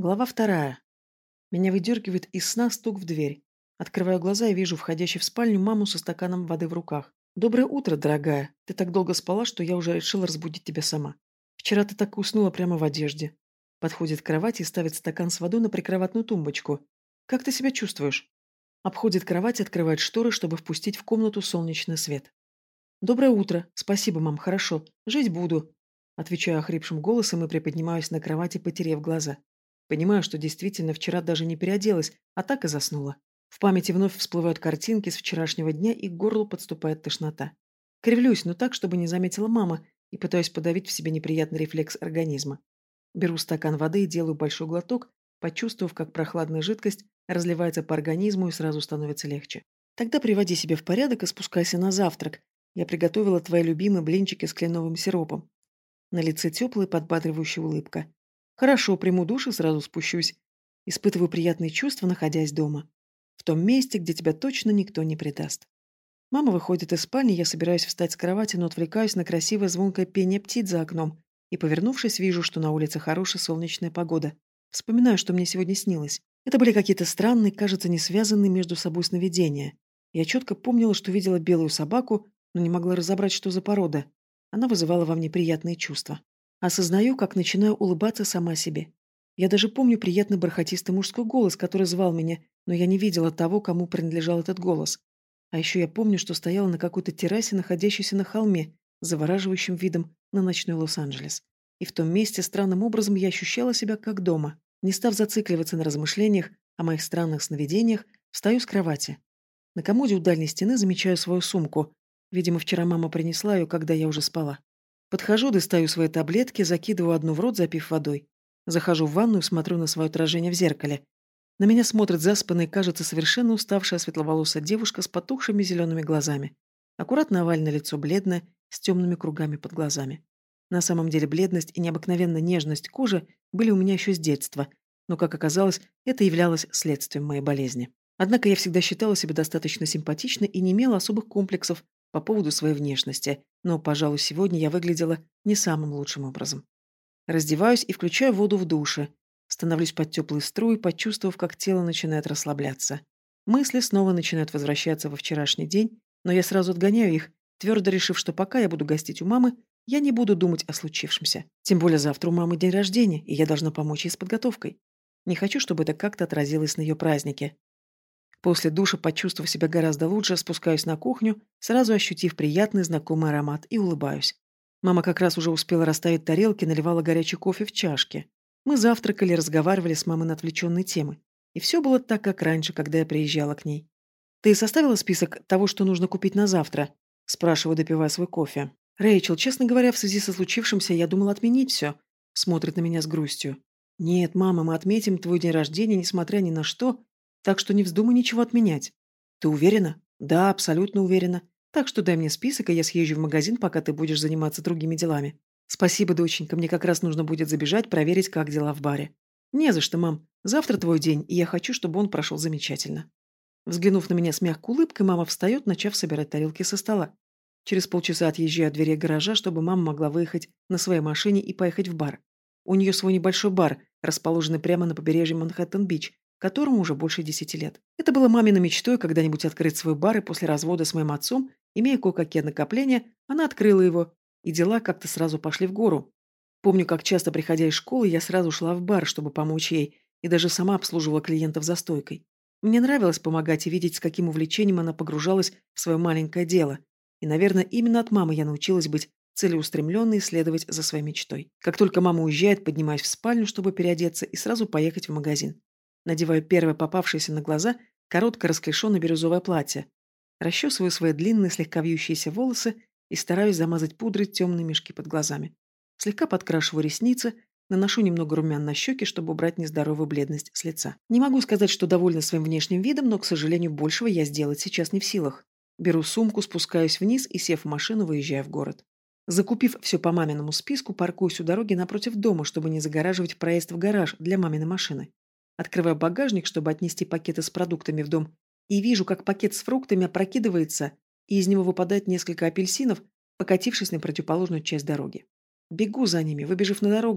Глава вторая. Меня выдергивает из сна стук в дверь. Открываю глаза и вижу входящую в спальню маму со стаканом воды в руках. «Доброе утро, дорогая. Ты так долго спала, что я уже решила разбудить тебя сама. Вчера ты так и уснула прямо в одежде». Подходит к кровати и ставит стакан с водой на прикроватную тумбочку. «Как ты себя чувствуешь?» Обходит кровать и открывает шторы, чтобы впустить в комнату солнечный свет. «Доброе утро. Спасибо, мам, хорошо. Жить буду». Отвечаю охрипшим голосом и приподнимаюсь на кровати, потеряв глаза. Понимаю, что действительно вчера даже не переоделась, а так и заснула. В памяти вновь всплывают картинки с вчерашнего дня, и к горлу подступает тошнота. Кривлюсь, но так, чтобы не заметила мама, и пытаюсь подавить в себе неприятный рефлекс организма. Беру стакан воды и делаю большой глоток, почувствовав, как прохладная жидкость разливается по организму и сразу становится легче. Тогда приводи себя в порядок и спускайся на завтрак. Я приготовила твои любимые блинчики с кленовым сиропом. На лице теплая подбадривающая улыбка. Хорошо, приму душ и сразу спущусь. Испытываю приятные чувства, находясь дома. В том месте, где тебя точно никто не предаст. Мама выходит из спальни, я собираюсь встать с кровати, но отвлекаюсь на красивое звонкое пение птиц за окном и, повернувшись, вижу, что на улице хорошая солнечная погода. Вспоминаю, что мне сегодня снилось. Это были какие-то странные, кажется, не связанные между собой сновидения. Я четко помнила, что видела белую собаку, но не могла разобрать, что за порода. Она вызывала во мне приятные чувства. Осознаю, как начинаю улыбаться сама себе. Я даже помню приятный бархатистый мужской голос, который звал меня, но я не видела того, кому принадлежал этот голос. А еще я помню, что стояла на какой-то террасе, находящейся на холме, с завораживающим видом на ночной Лос-Анджелес. И в том месте странным образом я ощущала себя как дома. Не став зацикливаться на размышлениях о моих странных сновидениях, встаю с кровати. На комоде у дальней стены замечаю свою сумку. Видимо, вчера мама принесла ее, когда я уже спала. Подхожу, достаю свои таблетки, закидываю одну в рот, запив водой. Захожу в ванную, смотрю на свое отражение в зеркале. На меня смотрит заспанная, кажется, совершенно уставшая светловолосая девушка с потухшими зелеными глазами. Аккуратно овальное лицо бледное, с темными кругами под глазами. На самом деле бледность и необыкновенная нежность кожи были у меня еще с детства, но, как оказалось, это являлось следствием моей болезни. Однако я всегда считала себя достаточно симпатичной и не имела особых комплексов по поводу своей внешности, но, пожалуй, сегодня я выглядела не самым лучшим образом. Раздеваюсь и включаю воду в душе. Становлюсь под теплые струи, почувствовав, как тело начинает расслабляться. Мысли снова начинают возвращаться во вчерашний день, но я сразу отгоняю их, твердо решив, что пока я буду гостить у мамы, я не буду думать о случившемся. Тем более завтра у мамы день рождения, и я должна помочь ей с подготовкой. Не хочу, чтобы это как-то отразилось на ее празднике. После душа, почувствовав себя гораздо лучше, спускаюсь на кухню, сразу ощутив приятный знакомый аромат, и улыбаюсь. Мама как раз уже успела расставить тарелки, наливала горячий кофе в чашке. Мы завтракали, разговаривали с мамой на отвлеченные темы. И все было так, как раньше, когда я приезжала к ней. «Ты составила список того, что нужно купить на завтра?» – спрашиваю, допивая свой кофе. «Рэйчел, честно говоря, в связи со случившимся я думала отменить все», – смотрит на меня с грустью. «Нет, мама, мы отметим твой день рождения, несмотря ни на что, так что не вздумай ничего отменять». «Ты уверена?» «Да, абсолютно уверена. Так что дай мне список, и я съезжу в магазин, пока ты будешь заниматься другими делами». «Спасибо, доченька, мне как раз нужно будет забежать, проверить, как дела в баре». «Не за что, мам. Завтра твой день, и я хочу, чтобы он прошел замечательно». Взглянув на меня с мягкой улыбкой, мама встает, начав собирать тарелки со стола. Через полчаса отъезжаю от двери гаража, чтобы мама могла выехать на своей машине и поехать в бар. У нее свой небольшой бар, расположенный прямо на побережье Манхэттен-Бич, которому уже больше 10 лет. Это было маминой мечтой когда-нибудь открыть свой бар, и после развода с моим отцом, имея кое-какие накопления, она открыла его, и дела как-то сразу пошли в гору. Помню, как часто, приходя из школы, я сразу шла в бар, чтобы помочь ей, и даже сама обслуживала клиентов за стойкой. Мне нравилось помогать и видеть, с каким увлечением она погружалась в свое маленькое дело. И, наверное, именно от мамы я научилась быть целеустремленной и следовать за своей мечтой. Как только мама уезжает, поднимаюсь в спальню, чтобы переодеться и сразу поехать в магазин. Надеваю первое попавшееся на глаза короткое расклешенное бирюзовое платье. Расчесываю свои длинные, слегка вьющиеся волосы и стараюсь замазать пудрой темные мешки под глазами. Слегка подкрашиваю ресницы, наношу немного румян на щеки, чтобы убрать нездоровую бледность с лица. Не могу сказать, что довольна своим внешним видом, но, к сожалению, большего я сделать сейчас не в силах. Беру сумку, спускаюсь вниз и, сев в машину, выезжаю в город. Закупив все по маминому списку, паркуюсь у дороги напротив дома, чтобы не загораживать проезд в гараж для маминой машины. Открываю багажник, чтобы отнести пакеты с продуктами в дом, и вижу, как пакет с фруктами опрокидывается, и из него выпадает несколько апельсинов, покатившись на противоположную часть дороги. Бегу за ними, выбежав на дорогу,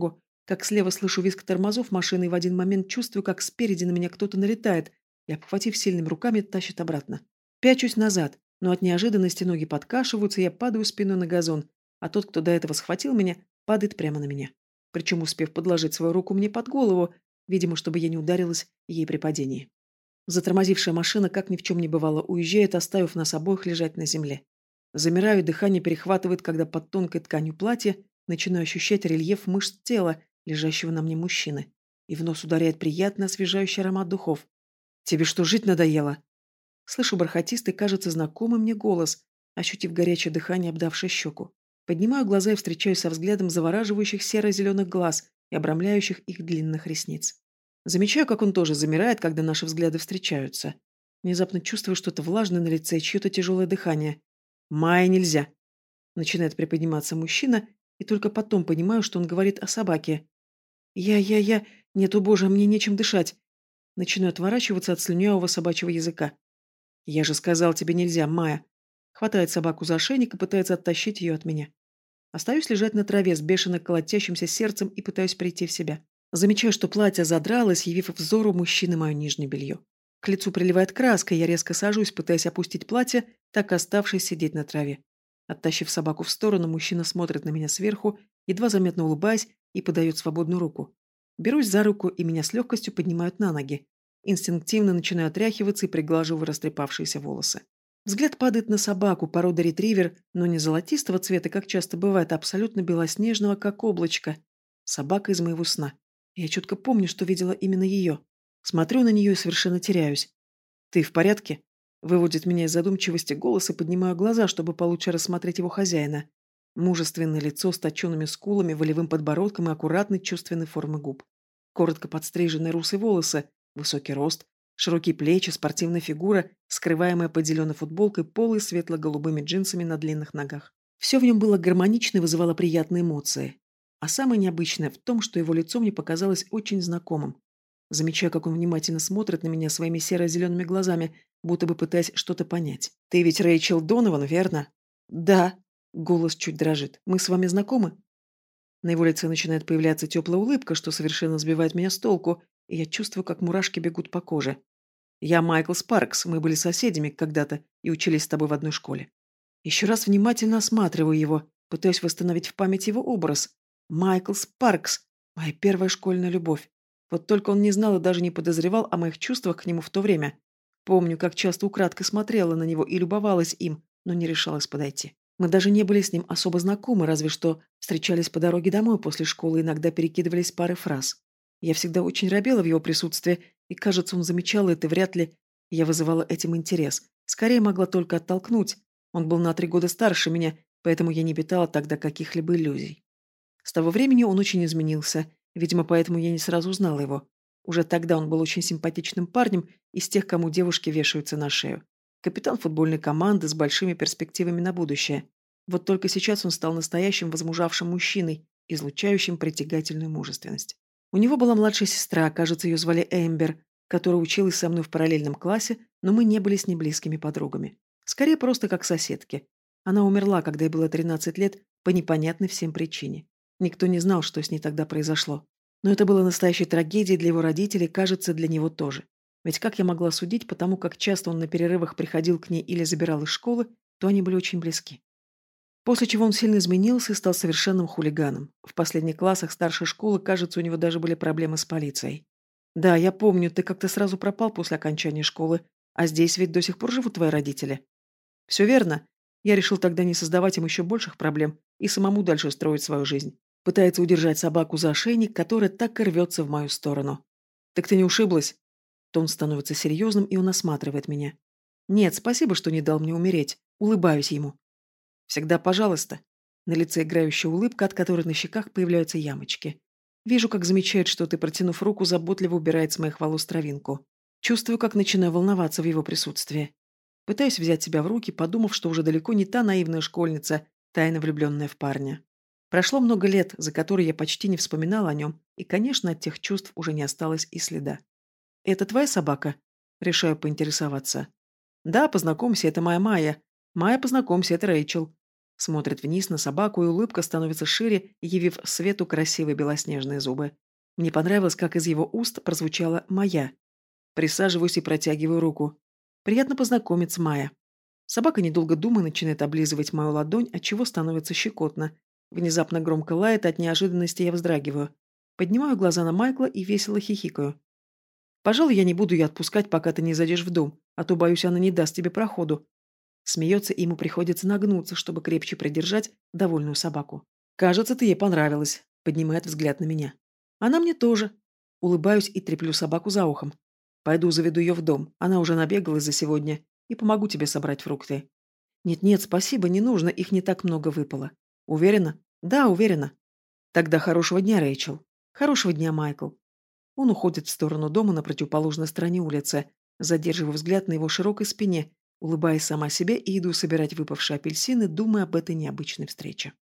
как слева слышу визг тормозов машины и в один момент чувствую, как спереди на меня кто-то налетает и, обхватив сильными руками, тащит обратно. Пячусь назад, но от неожиданности ноги подкашиваются, и я падаю спиной на газон, а тот, кто до этого схватил меня, падает прямо на меня. Причем успев подложить свою руку мне под голову, видимо, чтобы я не ударилась ей при падении. Затормозившая машина, как ни в чем не бывало, уезжает, оставив нас обоих лежать на земле. Замираю, дыхание перехватывает, когда под тонкой тканью платья начинаю ощущать рельеф мышц тела, лежащего на мне мужчины. И в нос ударяет приятный освежающий аромат духов. «Тебе что, жить надоело?» Слышу бархатистый, кажется, знакомый мне голос, ощутив горячее дыхание, обдавшее щеку. Поднимаю глаза и встречаюсь со взглядом завораживающих серо-зеленых глаз и обрамляющих их длинных ресниц. Замечаю, как он тоже замирает, когда наши взгляды встречаются. Внезапно чувствую что-то влажное на лице и чье-то тяжелое дыхание. «Майя, нельзя!» Начинает приподниматься мужчина, и только потом понимаю, что он говорит о собаке. «Я... Нет, о боже, мне нечем дышать!» Начинаю отворачиваться от слюнявого собачьего языка. «Я же сказал, тебе нельзя, Майя!» Хватает собаку за ошейник и пытается оттащить ее от меня. Остаюсь лежать на траве с бешено колотящимся сердцем и пытаюсь прийти в себя. Замечаю, что платье задралось, явив взору мужчины мое нижнее белье. К лицу приливает краска, и я резко сажусь, пытаясь опустить платье, так оставшись сидеть на траве. Оттащив собаку в сторону, мужчина смотрит на меня сверху, едва заметно улыбаясь, и подает свободную руку. Берусь за руку, и меня с легкостью поднимают на ноги. Инстинктивно начинаю отряхиваться и приглаживаю растрепавшиеся волосы. Взгляд падает на собаку, порода ретривер, но не золотистого цвета, как часто бывает, а абсолютно белоснежного, как облачко. Собака из моего сна. Я четко помню, что видела именно ее. Смотрю на нее и совершенно теряюсь. «Ты в порядке?» Выводит меня из задумчивости голос и поднимаю глаза, чтобы получше рассмотреть его хозяина. Мужественное лицо с точенными скулами, волевым подбородком и аккуратной чувственной формы губ. Коротко подстриженные русые волосы, высокий рост, широкие плечи, спортивная фигура, скрываемая под зеленой футболкой, полой светло-голубыми джинсами на длинных ногах. Все в нем было гармонично и вызывало приятные эмоции. А самое необычное в том, что его лицо мне показалось очень знакомым. Замечаю, как он внимательно смотрит на меня своими серо-зелеными глазами, будто бы пытаясь что-то понять. «Ты ведь Рэйчел Донован, верно?» «Да». Голос чуть дрожит. «Мы с вами знакомы?» На его лице начинает появляться теплая улыбка, что совершенно сбивает меня с толку, и я чувствую, как мурашки бегут по коже. «Я Майкл Спаркс, мы были соседями когда-то и учились с тобой в одной школе». Еще раз внимательно осматриваю его, пытаюсь восстановить в памяти его образ. Майкл Спаркс, моя первая школьная любовь. Вот только он не знал и даже не подозревал о моих чувствах к нему в то время. Помню, как часто украдкой смотрела на него и любовалась им, но не решалась подойти. Мы даже не были с ним особо знакомы, разве что встречались по дороге домой после школы и иногда перекидывались парой фраз. Я всегда очень робела в его присутствии, и, кажется, он замечал это, вряд ли я вызывала этим интерес. Скорее могла только оттолкнуть. Он был на 3 года старше меня, поэтому я не питала тогда каких-либо иллюзий. С того времени он очень изменился, видимо, поэтому я не сразу узнала его. Уже тогда он был очень симпатичным парнем из тех, кому девушки вешаются на шею. Капитан футбольной команды с большими перспективами на будущее. Вот только сейчас он стал настоящим возмужавшим мужчиной, излучающим притягательную мужественность. У него была младшая сестра, кажется, ее звали Эмбер, которая училась со мной в параллельном классе, но мы не были с ней близкими подругами. Скорее, просто как соседки. Она умерла, когда ей было 13 лет, по непонятной всем причине. Никто не знал, что с ней тогда произошло. Но это было настоящей трагедией для его родителей, кажется, для него тоже. Ведь как я могла судить, потому как часто он на перерывах приходил к ней или забирал из школы, то они были очень близки. После чего он сильно изменился и стал совершенным хулиганом. В последних классах старшей школы, кажется, у него даже были проблемы с полицией. Да, я помню, ты как-то сразу пропал после окончания школы, а здесь ведь до сих пор живут твои родители. Все верно. Я решил тогда не создавать им еще больших проблем и самому дальше строить свою жизнь. Пытается удержать собаку за ошейник, которая так и рвется в мою сторону. Так ты не ушиблась? Тон становится серьезным, и он осматривает меня. Нет, спасибо, что не дал мне умереть. Улыбаюсь ему. Всегда пожалуйста. На лице играющая улыбка, от которой на щеках появляются ямочки. Вижу, как замечает, что ты, протянув руку, заботливо убирает с моих волос травинку. Чувствую, как начинаю волноваться в его присутствии. Пытаюсь взять себя в руки, подумав, что уже далеко не та наивная школьница, тайно влюбленная в парня. Прошло много лет, за которые я почти не вспоминала о нем, и, конечно, от тех чувств уже не осталось и следа. «Это твоя собака?» Решаю поинтересоваться. «Да, познакомься, это моя Майя. Майя, познакомься, это Рэйчел». Смотрит вниз на собаку, и улыбка становится шире, явив свету красивые белоснежные зубы. Мне понравилось, как из его уст прозвучала «моя». Присаживаюсь и протягиваю руку. Приятно познакомиться, Майя. Собака, недолго думая, начинает облизывать мою ладонь, отчего становится щекотно. Внезапно громко лает, от неожиданности я вздрагиваю. Поднимаю глаза на Майкла и весело хихикаю. «Пожалуй, я не буду ее отпускать, пока ты не зайдешь в дом, а то, боюсь, она не даст тебе проходу». Смеется, и ему приходится нагнуться, чтобы крепче придержать довольную собаку. «Кажется, ты ей понравилась», — поднимает взгляд на меня. «Она мне тоже». Улыбаюсь и треплю собаку за ухом. «Пойду заведу ее в дом, она уже набегалась за сегодня, и помогу тебе собрать фрукты». «Нет-нет, спасибо, не нужно, их не так много выпало». «Уверена?» «Да, уверена». «Тогда хорошего дня, Рэйчел». «Хорошего дня, Майкл». Он уходит в сторону дома на противоположной стороне улицы, задерживая взгляд на его широкой спине, улыбаясь сама себе и иду собирать выпавшие апельсины, думая об этой необычной встрече.